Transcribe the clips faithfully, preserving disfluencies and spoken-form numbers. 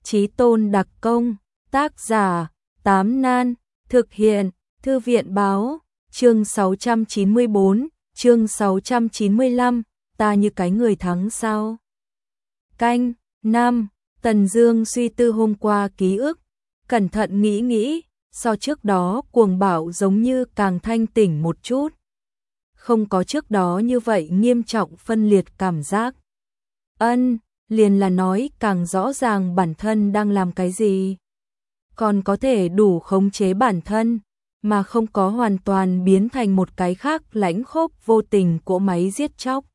Chí tôn đặc công, tác giả, Tám Nan, thực hiện, Thư viện báo, chương sáu trăm chín mươi bốn, chương sáu trăm chín mươi lăm, ta như cái người thắng sao? Canh, năm, Tần Dương suy tư hôm qua ký ức, cẩn thận nghĩ nghĩ, so trước đó cuồng bạo giống như càng thanh tỉnh một chút. Không có trước đó như vậy nghiêm trọng phân liệt cảm giác. Ân, liền là nói càng rõ ràng bản thân đang làm cái gì. Còn có thể đủ khống chế bản thân, mà không có hoàn toàn biến thành một cái khác lãnh khốc vô tình cỗ máy giết chóc.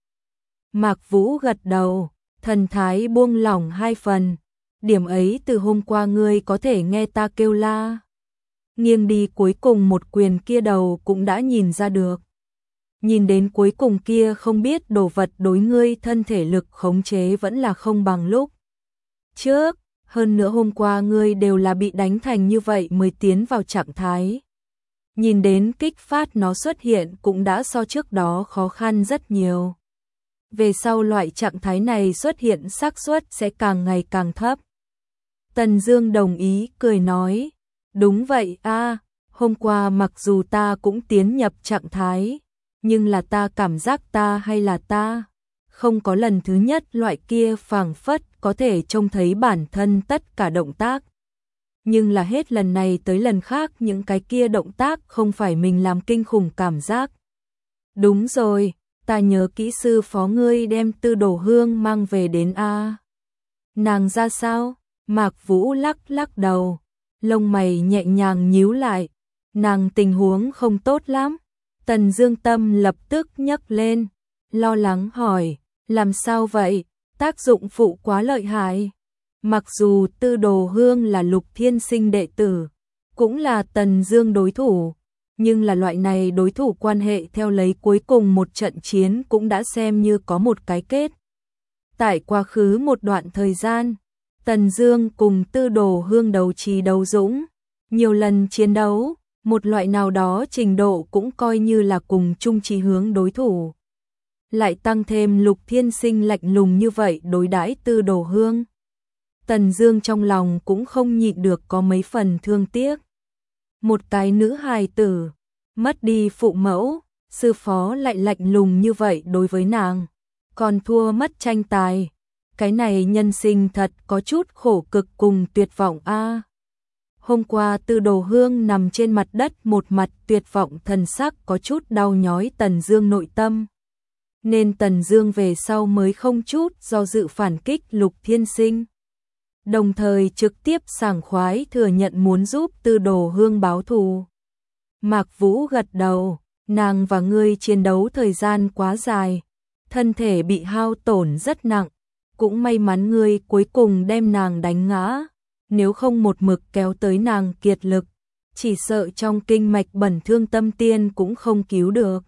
Mạc Vũ gật đầu, thần thái buông lỏng hai phần. Điểm ấy từ hôm qua ngươi có thể nghe ta kêu la. Nghiêng đi cuối cùng một quyền kia đầu cũng đã nhìn ra được. Nhìn đến cuối cùng kia không biết đồ vật đối ngươi thân thể lực khống chế vẫn là không bằng lúc trước. Hơn nữa hôm qua ngươi đều là bị đánh thành như vậy mới tiến vào trạng thái. Nhìn đến kích phát nó xuất hiện cũng đã so trước đó khó khăn rất nhiều. Về sau loại trạng thái này xuất hiện xác suất sẽ càng ngày càng thấp. Tần Dương đồng ý cười nói, đúng vậy a, hôm qua mặc dù ta cũng tiến nhập trạng thái, nhưng là ta cảm giác ta hay là ta, không có lần thứ nhất loại kia phảng phất có thể trông thấy bản thân tất cả động tác. Nhưng là hết lần này tới lần khác những cái kia động tác không phải mình làm kinh khủng cảm giác. Đúng rồi, ta nhớ kỹ sư phó ngươi đem Tư Đồ Hương mang về đến a. Nàng ra sao? Mạc Vũ lắc lắc đầu, lông mày nhẹ nhàng nhíu lại, nàng tình huống không tốt lắm. Tần Dương tâm lập tức nhấc lên, lo lắng hỏi, làm sao vậy, tác dụng phụ quá lợi hại. Mặc dù Tư Đồ Hương là Lục Thiên Sinh đệ tử, cũng là Tần Dương đối thủ, nhưng là loại này đối thủ quan hệ theo lấy cuối cùng một trận chiến cũng đã xem như có một cái kết. Tại quá khứ một đoạn thời gian, Tần Dương cùng Tư Đồ Hương đấu trí đấu dũng, nhiều lần chiến đấu, một loại nào đó trình độ cũng coi như là cùng chung chí hướng đối thủ. Lại tăng thêm Lục Thiên Sinh lạnh lùng như vậy đối đãi Tư Đồ Hương. Tần Dương trong lòng cũng không nhịn được có mấy phần thương tiếc. Một cái nữ hài tử, mất đi phụ mẫu, sư phó lại lạnh lùng như vậy đối với nàng, còn thua mất tranh tài. Cái này nhân sinh thật có chút khổ cực cùng tuyệt vọng a. Hôm qua Tư Đồ Hương nằm trên mặt đất một mặt tuyệt vọng thần sắc có chút đau nhói Tần Dương nội tâm. Nên Tần Dương về sau mới không chút do dự phản kích Lục Thiên Sinh. Đồng thời trực tiếp sảng khoái thừa nhận muốn giúp Tư Đồ Hương báo thù. Mạc Vũ gật đầu, nàng và ngươi chiến đấu thời gian quá dài, thân thể bị hao tổn rất nặng, cũng may mắn ngươi cuối cùng đem nàng đánh ngã, nếu không một mực kéo tới nàng kiệt lực, chỉ sợ trong kinh mạch bẩn thương tâm tiên cũng không cứu được.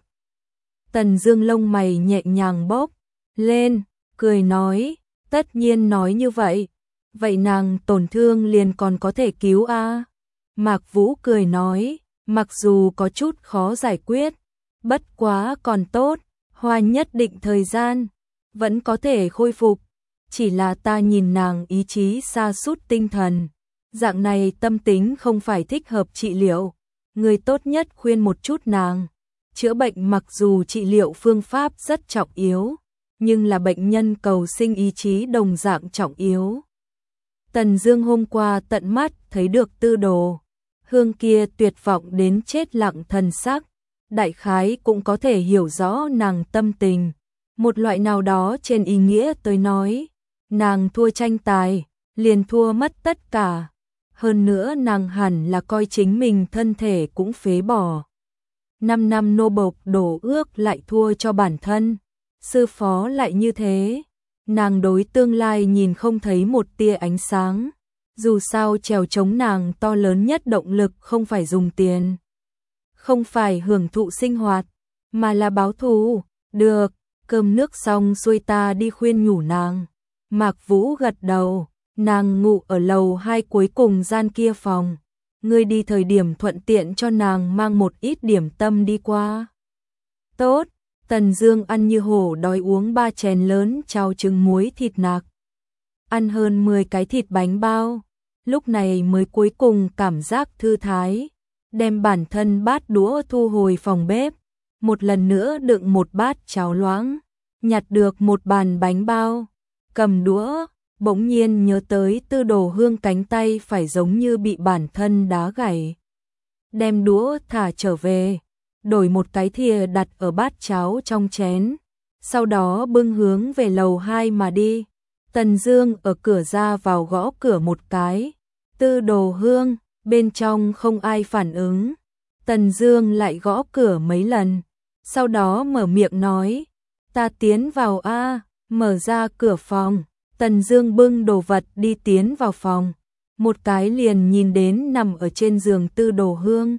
Tần Dương lông mày nhẹ nhàng bốc lên, cười nói, tất nhiên nói như vậy, vậy nàng tổn thương liền còn có thể cứu a. Mạc Vũ cười nói, mặc dù có chút khó giải quyết, bất quá còn tốt, hoa nhất định thời gian, vẫn có thể khôi phục. Chỉ là ta nhìn nàng ý chí sa sút tinh thần, dạng này tâm tính không phải thích hợp trị liệu, người tốt nhất khuyên một chút nàng. Chữa bệnh mặc dù trị liệu phương pháp rất trọng yếu, nhưng là bệnh nhân cầu sinh ý chí đồng dạng trọng yếu. Tần Dương hôm qua tận mắt thấy được Tư Đồ Hương kia tuyệt vọng đến chết lặng thần sắc, đại khái cũng có thể hiểu rõ nàng tâm tình. Một loại nào đó trên ý nghĩa tới nói, nàng thua tranh tài, liền thua mất tất cả. Hơn nữa nàng hẳn là coi chính mình thân thể cũng phế bỏ. Năm năm nô bộc đổ ước lại thua cho bản thân, sư phó lại như thế. Nàng đối tương lai nhìn không thấy một tia ánh sáng. Dù sao trèo chống nàng to lớn nhất động lực không phải dùng tiền, không phải hưởng thụ sinh hoạt, mà là báo thù. Được, cơm nước xong xuôi ta đi khuyên nhủ nàng. Mạc Vũ gật đầu, nàng ngủ ở lầu hai cuối cùng gian kia phòng. Ngươi đi thời điểm thuận tiện cho nàng mang một ít điểm tâm đi qua. Tốt. Tần Dương ăn như hổ đói uống ba chén lớn cháo trứng muối thịt nạc. ăn hơn mười cái thịt bánh bao, lúc này mới cuối cùng cảm giác thư thái, đem bản thân bát đũa thu hồi phòng bếp, một lần nữa đựng một bát cháo loãng, nhặt được một bàn bánh bao, cầm đũa, bỗng nhiên nhớ tới Tư Đồ Hương cánh tay phải giống như bị bản thân đá gãy. Đem đũa thả trở về, đổi một cái thìa đặt ở bát cháo trong chén, sau đó bưng hướng về lầu hai mà đi. Tần Dương ở cửa ra vào gõ cửa một cái, Tư Đồ Hương, bên trong không ai phản ứng. Tần Dương lại gõ cửa mấy lần, sau đó mở miệng nói, ta tiến vào a, mở ra cửa phòng. Tần Dương bưng đồ vật đi tiến vào phòng, một cái liền nhìn đến nằm ở trên giường Tư Đồ Hương.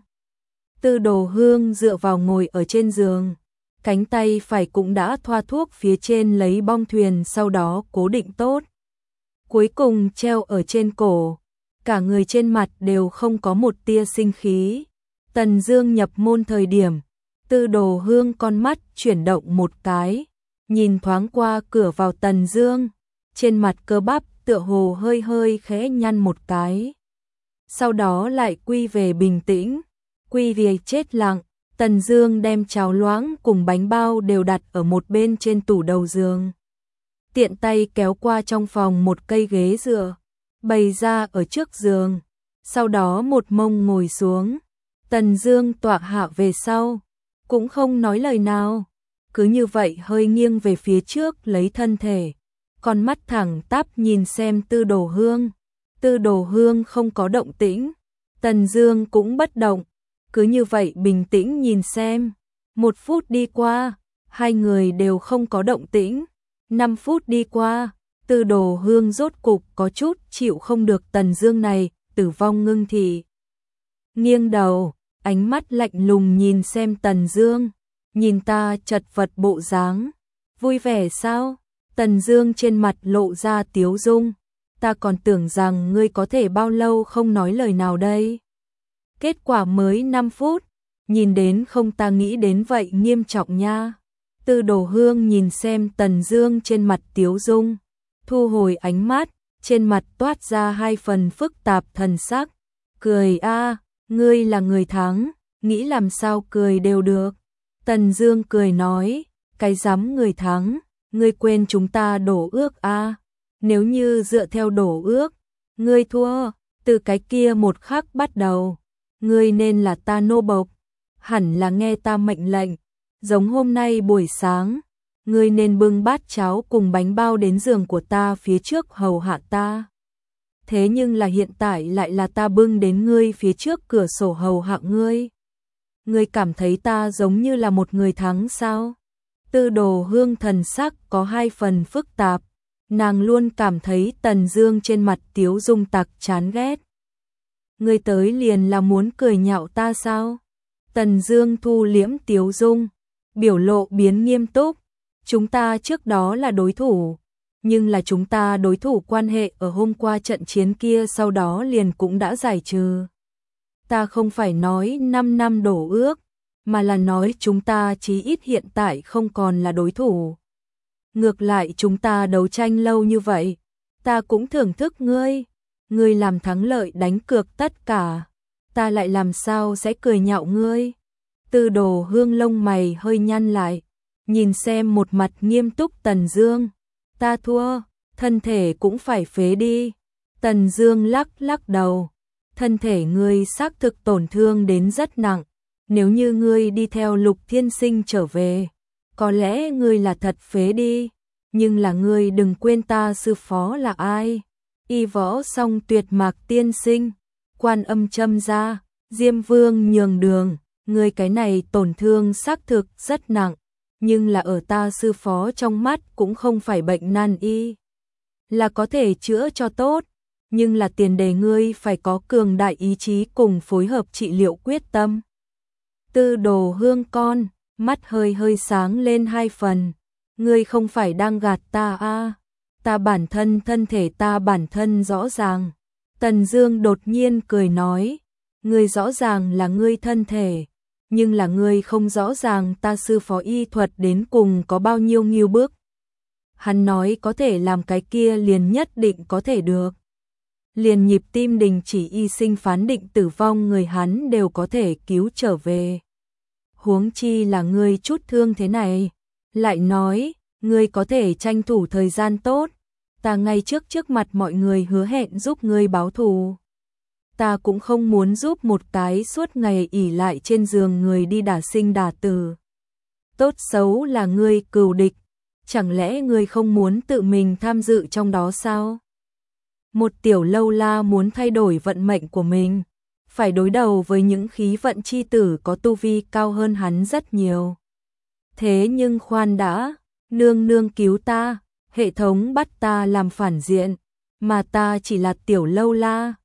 Tư Đồ Hương dựa vào ngồi ở trên giường, cánh tay phải cũng đã thoa thuốc phía trên lấy bong thuyền sau đó cố định tốt. Cuối cùng treo ở trên cổ, cả người trên mặt đều không có một tia sinh khí. Tần Dương nhập môn thời điểm, Tư Đồ Hương con mắt chuyển động một cái, nhìn thoáng qua cửa vào Tần Dương, trên mặt cơ bắp tựa hồ hơi hơi khẽ nhăn một cái. Sau đó lại quy về bình tĩnh, quy về chết lặng. Tần Dương đem cháo loãng cùng bánh bao đều đặt ở một bên trên tủ đầu giường. Tiện tay kéo qua trong phòng một cây ghế dựa, bày ra ở trước giường, sau đó một mông ngồi xuống. Tần Dương tọa hạ về sau, cũng không nói lời nào, cứ như vậy hơi nghiêng về phía trước lấy thân thể, con mắt thẳng tắp nhìn xem Tư Đồ Hương. Tư Đồ Hương không có động tĩnh, Tần Dương cũng bất động, cứ như vậy bình tĩnh nhìn xem. Một phút đi qua, hai người đều không có động tĩnh. Năm phút đi qua, Tư Đồ Hương rốt cục có chút chịu không được Tần Dương này tử vong ngưng thị. Nghiêng đầu, ánh mắt lạnh lùng nhìn xem Tần Dương, nhìn ta chật vật bộ dáng, vui vẻ sao? Tần Dương trên mặt lộ ra tiếu dung, ta còn tưởng rằng ngươi có thể bao lâu không nói lời nào đây. Kết quả mới năm phút, nhìn đến không ta nghĩ đến vậy nghiêm trọng nha. Tư Đồ Hương nhìn xem Tần Dương trên mặt tiếu dung, thu hồi ánh mắt, trên mặt toát ra hai phần phức tạp thần sắc, cười a, ngươi là người thắng, nghĩ làm sao cười đều được. Tần Dương cười nói, cái dám người thắng, ngươi quên chúng ta đổ ước a, nếu như dựa theo đổ ước, ngươi thua, từ cái kia một khắc bắt đầu, ngươi nên là ta nô bộc, hẳn là nghe ta mệnh lệnh, giống hôm nay buổi sáng, ngươi nên bưng bát cháo cùng bánh bao đến giường của ta phía trước hầu hạ ta. Thế nhưng là hiện tại lại là ta bưng đến ngươi phía trước cửa sổ hầu hạ ngươi. Ngươi cảm thấy ta giống như là một người thắng sao? Tư Đồ Hương thần sắc có hai phần phức tạp, nàng luôn cảm thấy Tần Dương trên mặt tiếu dung tặc chán ghét. Ngươi tới liền là muốn cười nhạo ta sao? Tần Dương thu liễm tiếu dung, biểu lộ biến nghiêm túc, chúng ta trước đó là đối thủ, nhưng là chúng ta đối thủ quan hệ ở hôm qua trận chiến kia sau đó liền cũng đã giải trừ. Ta không phải nói năm năm đổ ước, mà là nói chúng ta chí ít hiện tại không còn là đối thủ. Ngược lại chúng ta đấu tranh lâu như vậy, ta cũng thưởng thức ngươi, ngươi làm thắng lợi đánh cược tất cả, ta lại làm sao sẽ cười nhạo ngươi. Tư Đồ Hương lông mày hơi nhăn lại, nhìn xem một mặt nghiêm túc Tần Dương, ta thua, thân thể cũng phải phế đi. Tần Dương lắc lắc đầu, thân thể ngươi xác thực tổn thương đến rất nặng, nếu như ngươi đi theo Lục Thiên Sinh trở về, có lẽ ngươi là thật phế đi, nhưng là ngươi đừng quên ta sư phó là ai. Y Võ Song Tuyệt Mạc tiên sinh, Quan Âm Châm gia, Diêm Vương nhường đường, ngươi cái này tổn thương xác thực rất nặng, nhưng là ở ta sư phó trong mắt cũng không phải bệnh nan y, là có thể chữa cho tốt, nhưng là tiền đề ngươi phải có cường đại ý chí cùng phối hợp trị liệu quyết tâm. Tư Đồ Hương con, mắt hơi hơi sáng lên hai phần, ngươi không phải đang gạt ta a? Ta bản thân thân thể ta bản thân rõ ràng. Tần Dương đột nhiên cười nói, ngươi rõ ràng là ngươi thân thể, nhưng là ngươi không rõ ràng ta sư phó y thuật đến cùng có bao nhiêu nghiêu bước. hắn nói có thể làm cái kia liền nhất định có thể được. Liền nhịp tim đình chỉ y sinh phán định tử vong người hắn đều có thể cứu trở về. Huống chi là ngươi chút thương thế này. Lại nói, ngươi có thể tranh thủ thời gian tốt. Ta ngay trước trước mặt mọi người hứa hẹn giúp ngươi báo thù. Ta cũng không muốn giúp một cái suốt ngày ỉ lại trên giường người đi đả sinh đả tử. Tốt xấu là ngươi cừu địch. Chẳng lẽ ngươi không muốn tự mình tham dự trong đó sao? Một tiểu lâu la muốn thay đổi vận mệnh của mình, phải đối đầu với những khí vận chi tử có tu vi cao hơn hắn rất nhiều. Thế nhưng khoan đã, nương nương cứu ta, hệ thống bắt ta làm phản diện, mà ta chỉ là tiểu lâu la,